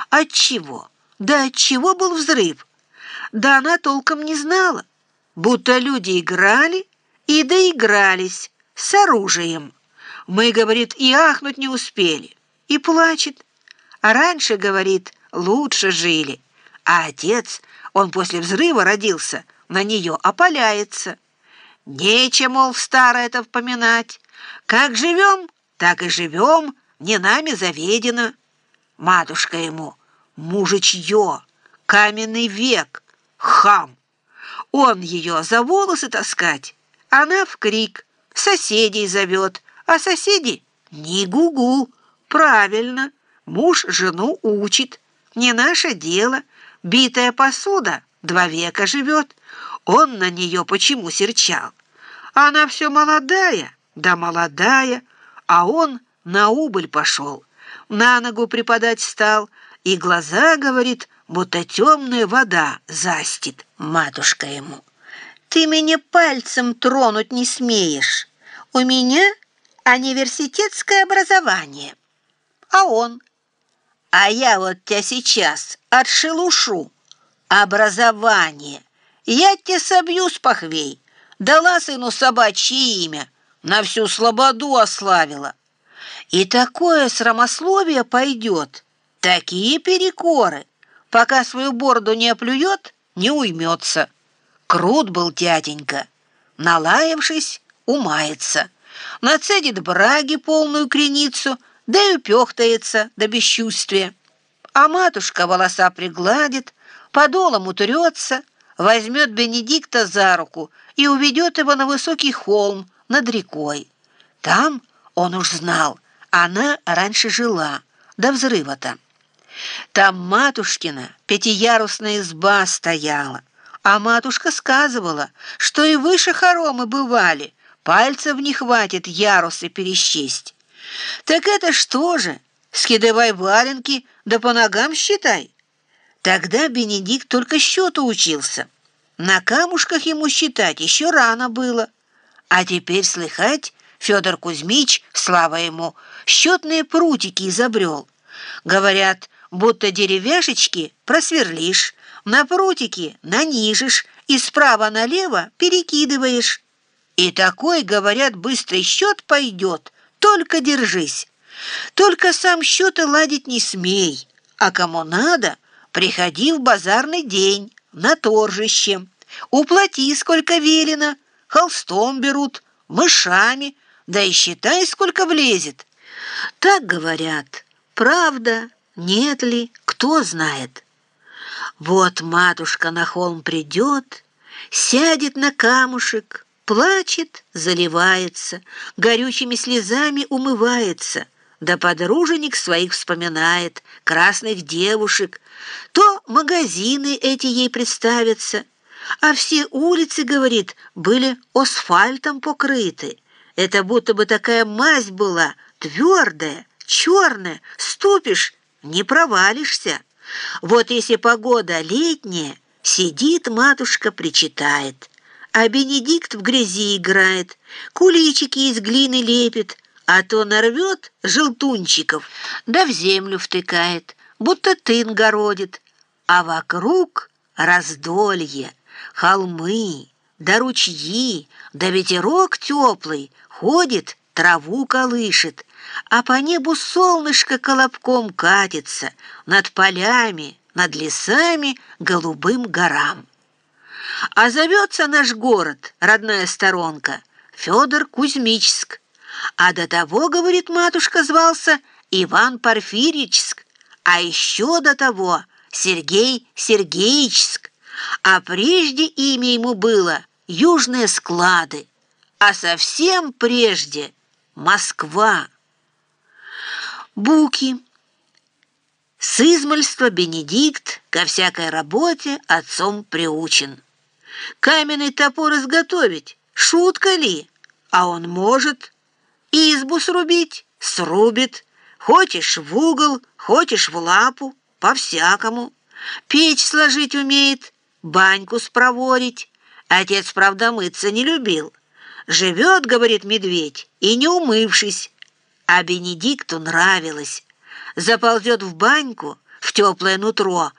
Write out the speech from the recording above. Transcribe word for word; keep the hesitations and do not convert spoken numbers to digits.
Отчего? Да отчего был взрыв? Да она толком не знала, будто люди играли и доигрались с оружием. Мы, говорит, и ахнуть не успели. И плачет. А раньше, говорит, лучше жили. А отец, он после взрыва родился, на нее опаляется. Нечем, мол, старое это вспоминать. Как живем, так и живем, не нами заведено. Матушка ему: мужичье, каменный век, хам. Он ее за волосы таскать, она в крик, соседей зовет, а соседи не гугу. Правильно, муж жену учит, не наше дело. Битая посуда два века живет. Он на нее почему серчал? Она все молодая, да молодая, а он на убыль пошел. На ногу припадать стал, и глаза, говорит, будто темная вода застит. Матушка ему: ты меня пальцем тронуть не смеешь. У меня университетское образование. А он: а я вот тебя сейчас отшелушу. Образование. Я тебе собью с похвей. Дала сыну собачье имя, на всю слободу ославила. И такое срамословие пойдет, такие перекоры, пока свою бороду не оплюет, не уймется. Крут был дяденька, налаявшись, умается, нацедит браги полную креницу, да и упехтается до бесчувствия. А матушка волоса пригладит, подолом утрется, возьмет Бенедикта за руку и уведет его на высокий холм над рекой. Там, он уж знал, она раньше жила, до взрыва-то. Там матушкина пятиярусная изба стояла, а матушка сказывала, что и выше хоромы бывали, пальцев не хватит ярусы пересчесть. Так это что же, скидывай валенки, да по ногам считай. Тогда Бенедикт только счету учился. На камушках ему считать еще рано было. А теперь, слыхать, Федор Кузьмич, слава ему, счетные прутики изобрел. Говорят, будто деревяшечки просверлишь, на прутики нанижешь и справа налево перекидываешь. И такой, говорят, быстрый счет пойдет, только держись. Только сам счеты ладить не смей, а кому надо, приходи в базарный день, на торжище. Уплати, сколько велено, холстом берут, мышами, да и считай, сколько влезет. Так говорят. Правда, нет ли, кто знает. Вот матушка на холм придет, сядет на камушек, плачет, заливается, горючими слезами умывается, да подруженик своих вспоминает, красных девушек. То магазины эти ей представятся, а все улицы, говорит, были асфальтом покрыты. Это будто бы такая мазь была, твердая, черная, ступишь, не провалишься. Вот если погода летняя, сидит матушка, причитает, а Бенедикт в грязи играет, куличики из глины лепит, а то нарвет желтунчиков, да в землю втыкает, будто тын городит, а вокруг раздолье, холмы, да ручьи, да ветерок теплый ходит, траву колышет, а по небу солнышко колобком катится, над полями, над лесами, голубым горам. А зовется наш город, родная сторонка, Федор Кузьмичск, а до того, говорит матушка, звался Иван Порфирьичск, а еще до того Сергей Сергеичск, а прежде имя ему было Южные склады, а совсем прежде Москва. Буки. С измальства Бенедикт ко всякой работе отцом приучен. Каменный топор изготовить — шутка ли? А он может. Избу срубить — срубит. Хочешь в угол, хочешь в лапу, по-всякому. Печь сложить умеет, баньку спроворить. Отец, правда, мыться не любил. Живет, говорит медведь, и не умывшись. А Бенедикту нравилось. Заползет в баньку, в теплое нутро,